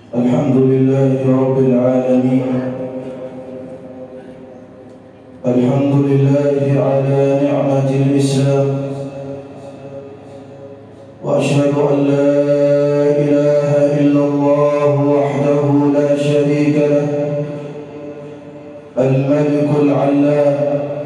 الحمد لله رب العالمين. الحمد لله على نعمة الإسلام، وأشهد أن لا إله إلا الله وحده لا شريك له، الملك العلام.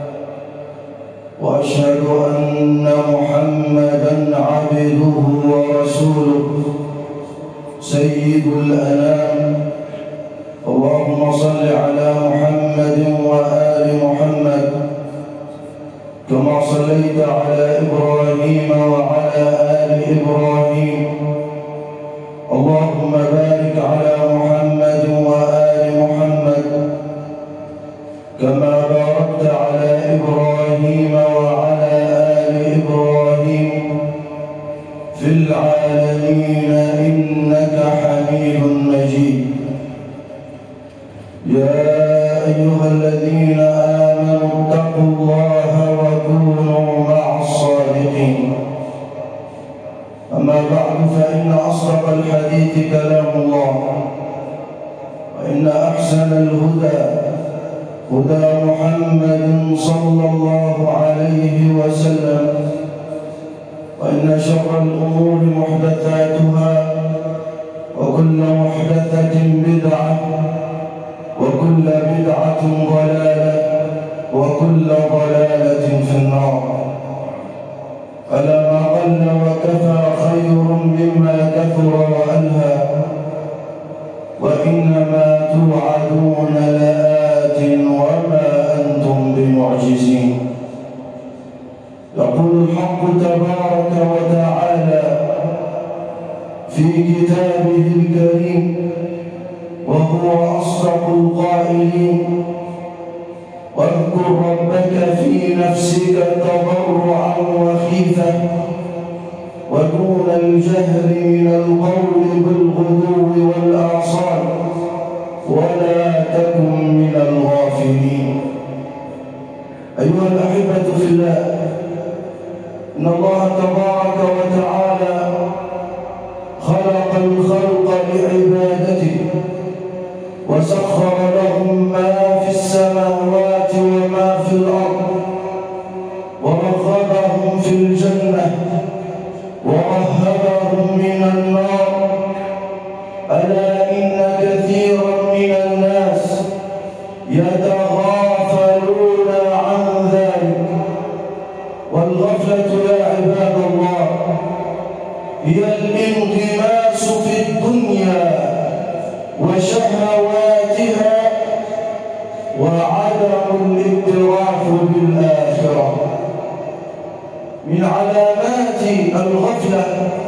وأشهد أن محمدًا عبده ورسوله سيد الأنام. اللهم صل على محمد وآل محمد كما صليت على إبراهيم وعلى آل إبراهيم. اللهم بارك على محمد وآل محمد كما باركت على إبراهيم وعلى آل إبراهيم في العالمين إنك حميد مجيد. يا أيها الذين آمنوا اتقوا الله وكونوا مع الصادقين. أما بعد، فإن أصدق الحديث كلام الله، وإن أحسن الهدى هدى محمد صلى الله عليه وسلم، وإن شر الأمور محدثاتها، وكل محدثة بدعة، وكل بدعة ضلالة، وكل ضلالة في النار. ألا ما قل وكفى خير مما كثر وألهى، وإنما توعدون لآت وما أنتم بمعجزين. يقول الحق تبارك وتعالى في كتابه الكريم وهو أصدق القائلين: واذكر ربك في نفسك تضرعا وخيفة ودون الجهر من القول بالغدو والآصال ولا تكن من الغافلين. أيها الأحبة في الله، إن الله تبارك وتعالى خلق الخلق لعبادته، وسخر لهم ما في السماوات وما في الأرض، ورغبهم في الجنة ورهبهم من النار. ألا إن كثيرا من الناس يتغافلون عن ذلك. والغفلة يا عباد الله هي الانغماس في الدنيا وشهواتها وعدم الاكتراث بالآخرة. من علامات الغفلة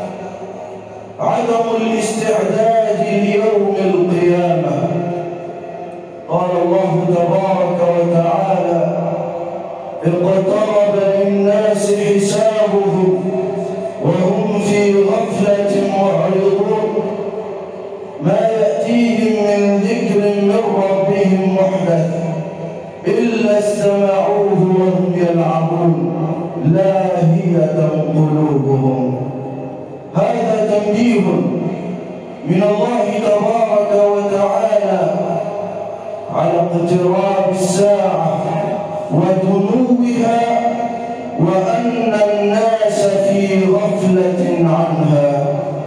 عدم الاستعداد ليوم القيامة. قال الله تبارك وتعالى: اقترب للناس حسابهم وهم في غفلة معرضون، ما يأتيهم من ذكر من ربهم محدث إلا استمعوه وهم يلعبون لاهية قلوبهم. هذا تنبيه من الله تبارك وتعالى على اقتراب الساعة ودنوها، وأن الناس في غفلة عنها.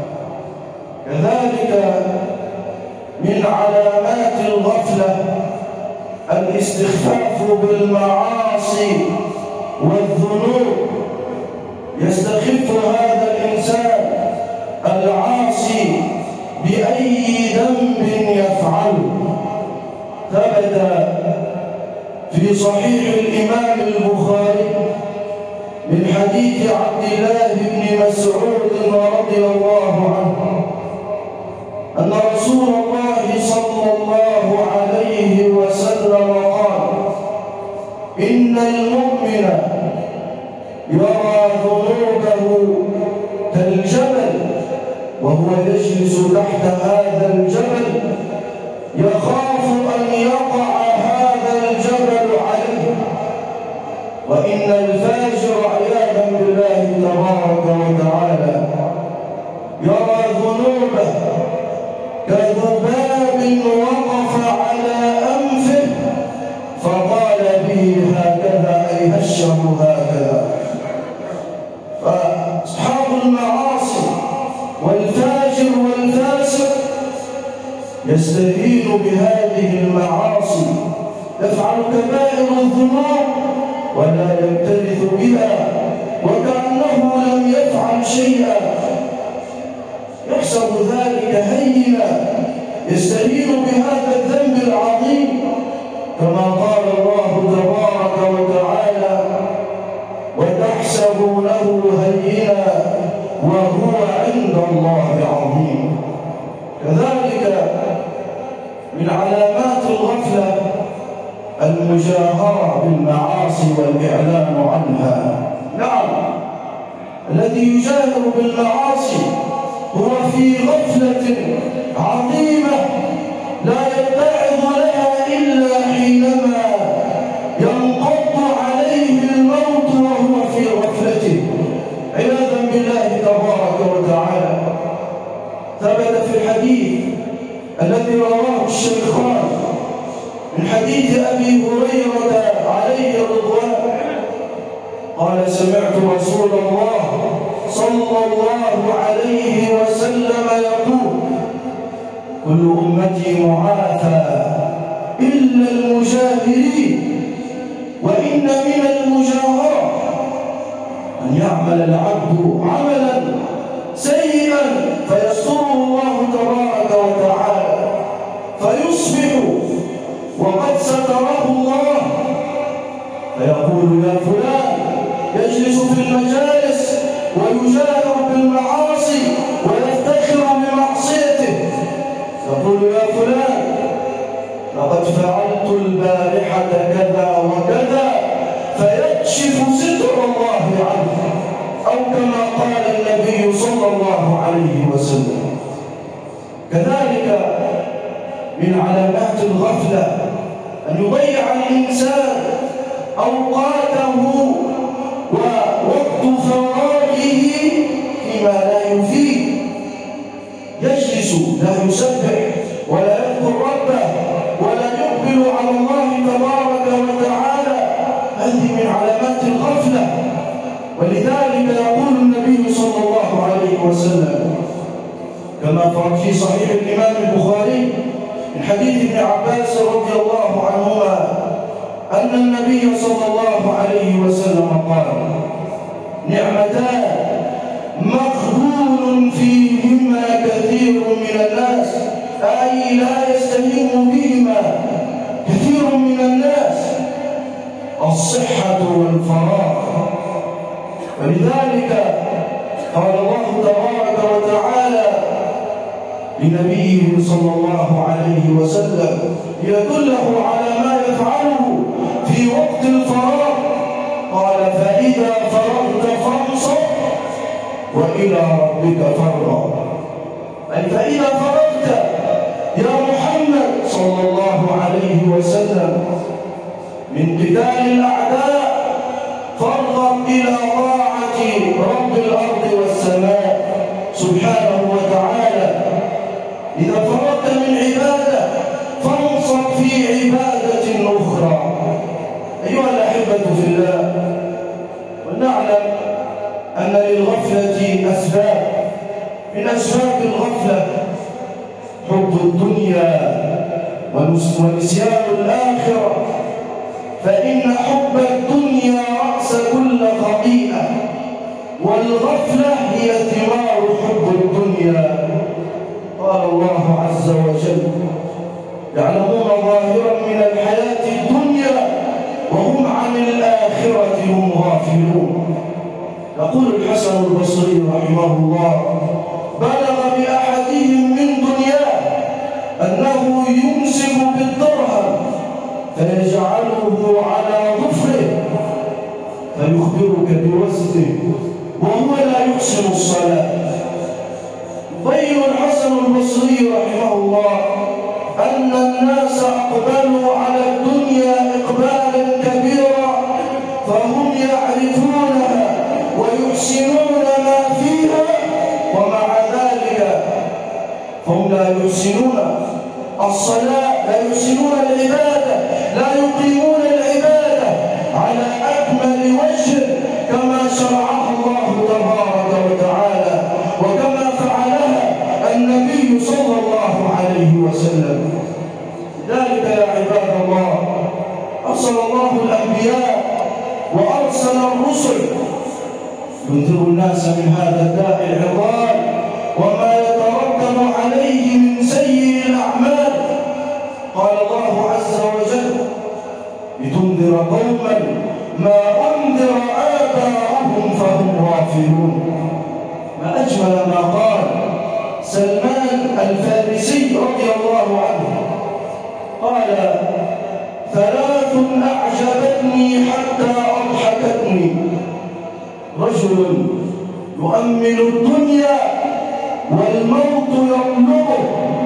كذلك من علامات الغفلة الاستخفاف بالمعاصي والذنوب. يستخف هذا الإنسان العاصي بأي ذنب يفعله. ثبت في صحيح الإمام البخاري من حديث عبد الله بن مسعود رضي الله عنه أن رسول الله صلى الله عليه وسلم قال: إن المؤمن يرى ذنوبه كالجبل، وهو يجلس تحت هذا الجبل يخاف أن يقع هذا الجبل عليه. وإن الفاجر عياذا بالله تبارك وتعالى يرى ذنوبه كذباب وقف على أنفه فقال به هكذا، أي هشه هكذا. فأصحاب المعاصي والفاجر والفاسق يستهين بهذه المعاصي، يفعل كبائر الذنوب ولا يمتلث بها وكأنه لم يفعل شيئا، يحسب ذلك هينا، يستهين بهذا الذنب العظيم، كما قال الله تبارك وتعالى: وتحسبونه هينا وهو عند الله عظيم. كذلك من علامات الغفلة المجاهرة بالمعاصي والإعلان عنها. نعم، الذي يجاهر بالمعاصي هو في غفلة عظيمة لا يتعظ لها إلا حينما ينقض عليه الموت وهو في غفلته، عياذا بالله تبارك وتعالى. ثبت في الحديث الذي رواه الشيخان من حديث أبي هريرة عليه الرضوان قال: سمعت رسول الله صلى الله عليه وسلم يقول: كل أمتي معافى إلا المجاهرين، وإن من المجاهرة أن يعمل العبد عملا سيئا فيستره الله تبارك وتعالى، فيصبح وقد ستره الله، فيقول: يا فلان، يجلس في المجالس ويجاهر بالمعاصي ويفتخر بمعصيته، يقول: يا فلان، لقد فعلت البارحة كذا وكذا، فيكشف ستر الله عنه، أو كما قال النبي صلى الله عليه وسلم. كذلك من علامات الغفلة أن يضيع الإنسان أوقاته ووقت فراغه فيما لا يفيد، يجلس لا يسبح ولا يذكر ربه ولا يقبل على الله تبارك وتعالى، هذه من علامات الغفلة. ولذلك يقول النبي صلى الله عليه وسلم كما في صحيح الإمام البخاري من حديث ابن عباس رضي الله عنهما أن النبي صلى الله عليه وسلم قال: نعمتان مغبون فيهما كثير من الناس، أي لا يستهين بهما كثير من الناس: الصحة والفراغ. ولذلك قال الله تبارك وتعالى لنبيه صلى الله عليه وسلم ليدله على ما يفعله في وقت الفراغ، قال: فإذا فرغت فانصب وإلى ربك فارغب. أي فإذا فرغت يا محمد صلى الله عليه وسلم من قتال الأعداء فارغب إلى طاعة رب الأرض والسماء سبحانه وتعالى. إذا فرغت من عبادة فانصب في عبادة أخرى. أيها الأحبة في الله، ونعلم أن للغفلة أسباب، من أسباب الغفلة حب الدنيا ونسيان الآخرة، فإن حب الدنيا رأس كل خطيئة، والغفلة هي ثمار حب الدنيا. قال الله عز وجل: يعلمون ظاهرا من الحياة الدنيا وهم عن الآخرة هم غافلون. يقول الحسن البصري رحمه الله: بلغ بأحدهم من دنياه أنه يمسك بالدرهم فيجعله على ظفره فيخبرك بوزنه وهو لا يحسن الصلاة. يبين الحسن البصري رحمه الله أن الناس أقبلوا على الدنيا إقبالا كبيرا، فهم يعرفونها ويحسنون ما فيها، ومع ذلك هم لا يحسنون الصلاة، لا يحسنون العبادة، لا يقيمون العبادة على أكمل وجه كما شرعها الله تبارك وتعالى وكما فعلها النبي صلى الله عليه وسلم. ذلك يا عباد الله أرسل الله الأنبياء وأرسل الرسل ينذر الناس من هذا الداء العضال وما يترتب عليه من سيء الأعمال. قال الله عز وجل: لتنذر قوما ما أنذر آباؤهم فهم غافلون. ما أجمل ما قال سلمان الفارسي رضي الله عنه، قال: ثلاث أعجبتني حتى أضحكتني: رجل يؤمل الدنيا والموت يطلبه،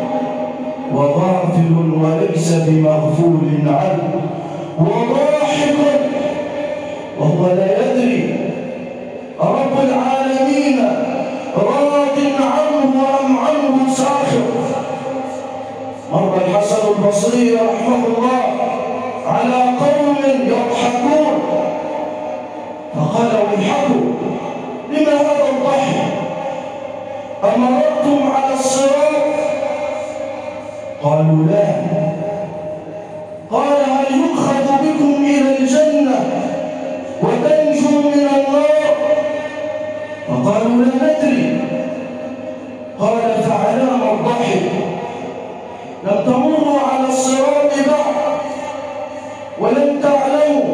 وغافل وليس بمغفول عنه، وضاحك وهو لا يدري رب العالمين راض عنه أم عنه ساخط. مر الحسن البصري رحمه الله على قوم يضحكون فقال: ويحكم، لما هذا الضحك؟ أمررتم على الصراط؟ قالوا: لا. قال: هل يؤخذ بكم إلى الجنة وتنجوا من النار؟ فقالوا: لا ندري. قال: فعلام الضحك؟ لم تمروا على الصراط بعد ولم تعلموا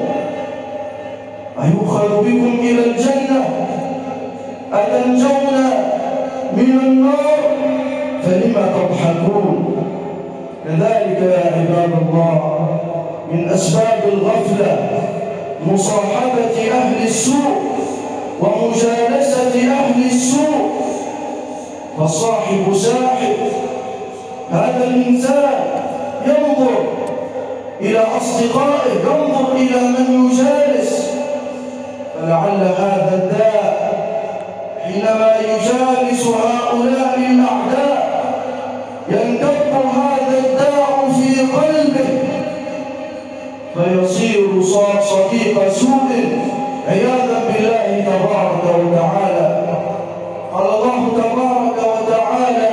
أيؤخذ بكم إلى الجنة أتنجون من النار فلم تضحكون؟ كذلك يا عباد الله من أسباب الغفلة مصاحبة أهل السوء ومجالسة أهل السوء، فالصاحب ساحب. هذا الإنسان ينظر إلى أصدقائه، ينظر إلى من يجالس، فلعل هذا الداء حينما يجالس هؤلاء الأعداء ينكب هذا الداء في قلبه فيصير صديق سوء عياذا بالله تبارك وتعالى. قال الله تبارك وتعالى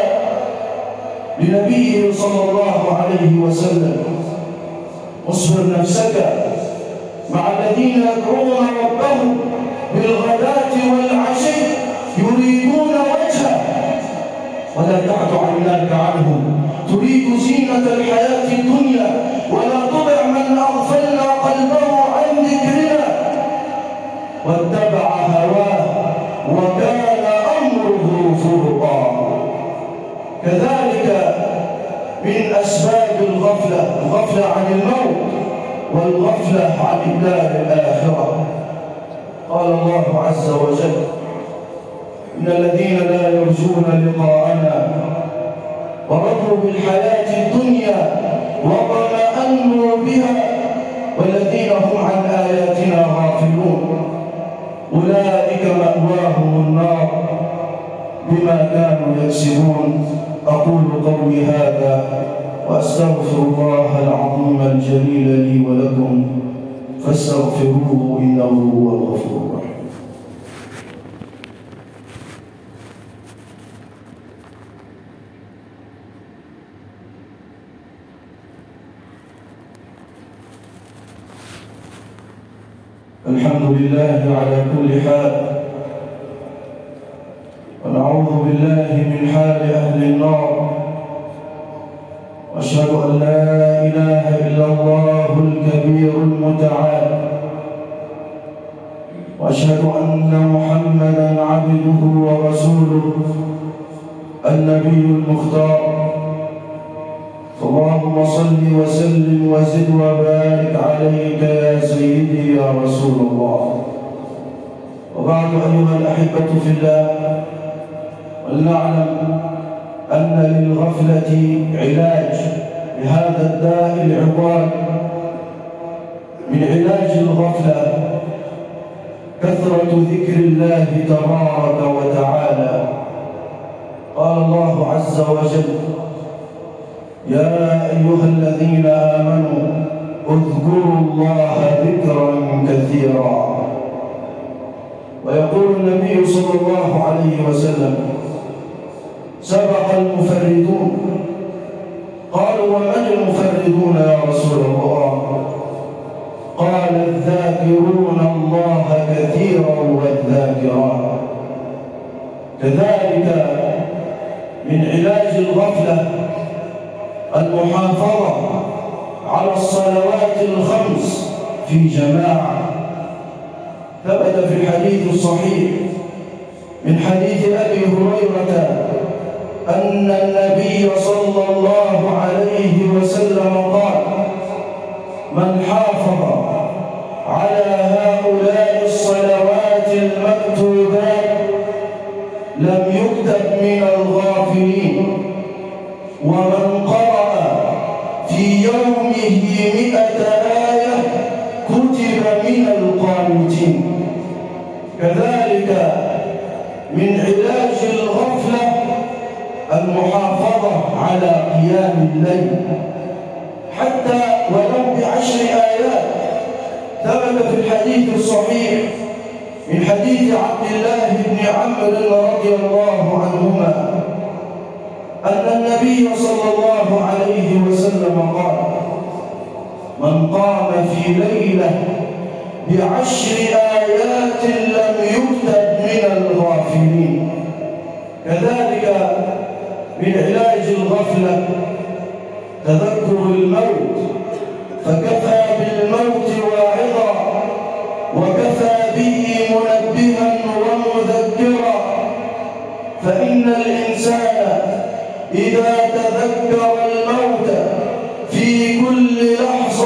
لنبيه صلى الله عليه وسلم: اصبر نفسك مع الذين يدعون ربهم بالغداة والعشي يريدون وجهه ولا تعد عيناك عنهم تريد زينة الحياة الدنيا ولا تطع من أغفلنا قلبه عن ذكرنا واتبع هواه وكان أمره فرطا. كذلك من أسباب الغفلة عن الموت والغفلة عن الدار الآخرة. قال الله عز وجل: إن الذين لا يرجون لقاءنا ورضوا بالحياة الدنيا واطمأنوا بها والذين هم عن آياتنا غافلون أولئك مأواهم النار بما كانوا يكسبون. أقول قولي هذا وأستغفر الله العظيم الجليل لي ولكم فاستغفروه إنه هو الغفور الرحيم. الحمد لله على كل حال، ونعوذ بالله من حال أهل النار، وأشهد أن لا إله إلا الله الكبير المتعال، وأشهد أن محمدًا عبده ورسوله النبي المختار. اللهم صل وسلم وزد وبارك عليك يا سيدي يا رسول الله. وبعد أيها الأحبة في الله، ولنعلم أن للغفلة علاج لهذا الداء العضال. من علاج الغفلة كثرة ذكر الله تبارك وتعالى. قال الله عز وجل: يا أيها الذين آمنوا اذكروا الله ذكرا كثيرا. ويقول النبي صلى الله عليه وسلم: سبق المفردون. قالوا: ومن المفردون يا رسول الله؟ قال: الذاكرون الله كثيرا والذاكرات. كذلك من علاج الغفلة المحافظة على الصلوات الخمس في جماعة. ثبت في الحديث الصحيح من حديث أبي هريرة أن النبي صلى الله عليه وسلم قال: من حافظ على هؤلاء الصلوات المكتوبات لم يكتب من الغافلين، ومن قرأ في يومه 100 آية كتب من القانتين. كذلك من علاج الغفلة المحافظة على قيام الليل حتى ولو ب10 آيات. ثبت في الحديث الصحيح من حديث عبد الله بن عمرو رضي الله عنهما أن النبي صلى الله عليه وسلم قال: من قام في ليلة ب10 آيات لم يكتب من الغافلين. كذلك من علاج الغفلة تذكر الموت، فكفى بالموت واعظا وكفى به منبها ومذكرا. فإن الإنسان إذا تذكر الموت في كل لحظة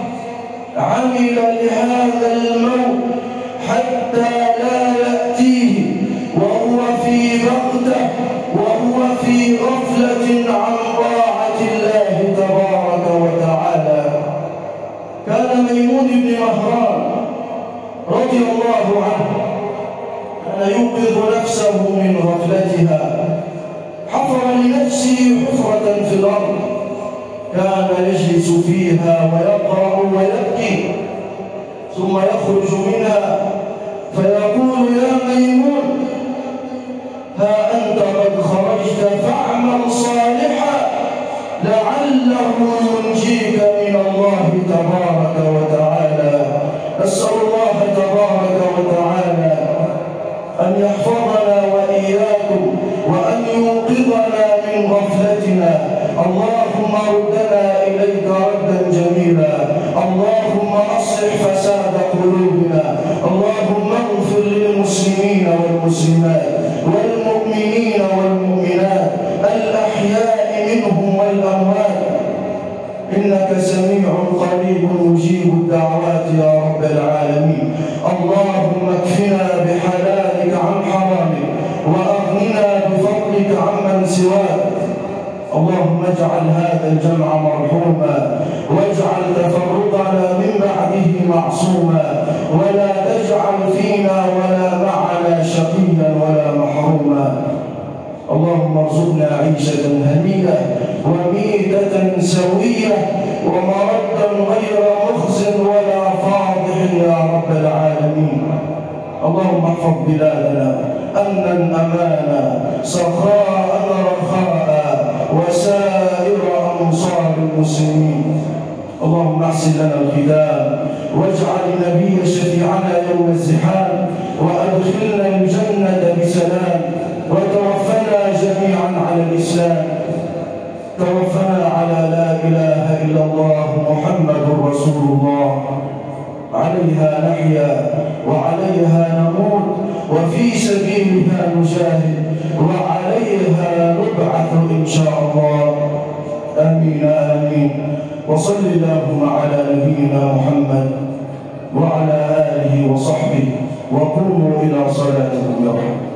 عمل لهذا الموت حتى لا يأتيه وهو في بغتة وهو في غفلة عن طاعة الله تبارك وتعالى. كان ميمون بن مهران رضي الله عنه كان يوقظ نفسه من غفلتها، حفر لنفسه حفرة في الأرض كان يجلس فيها ويقرأ ويبكي، ثم يخرج منها فيقول: يا ميمون، ها أنت قد خرجت فاعمل صالحا لعله ينجيك من الله تبارك وتعالى. نسأل الله تبارك وتعالى أن يحفظنا وإياكم وأن يوقظنا من غفلتنا. اللهم ردنا إليك ردا جميلا. اللهم أصلح فساد قلوبنا. اللهم اغفر للمسلمين والمسلمات والمؤمنين والمؤمنات الأحياء منهم والأموات، إنك سميع قريب مجيب الدعوات يا رب العالمين. اللهم اكفنا بحلالك عن حرامك وأغننا بفضلك عمن سواك. اللهم اجعل هذا الجمع مرحوما واجعل تفرقنا من بعده معصوما، ولا تجعل فينا ولا معنا شقيا ولا محروما. اللهم ارزقنا عيشة هنية وميتة سوية ومردا غير مخز ولا فاضح يا رب العالمين. اللهم احفظ بلادنا أمنا أمانا سخاء رخاء وسائر أمصار المسلمين. اللهم احسن لنا الختام واجعل النبي شفيعنا يوم الزحام وأدخلنا الجنة بسلام وتوفنا جميعا على الإسلام. توفنا على لا إله إلا الله محمد رسول الله. عليها نحيا وعليها نموت وفي سبيلها نجاهد وعليها نبعث إن شاء الله. آمين آمين. وصل اللهم على نبينا محمد وعلى آله وصحبه وقوموا إلى صلاتكم يرحمكم.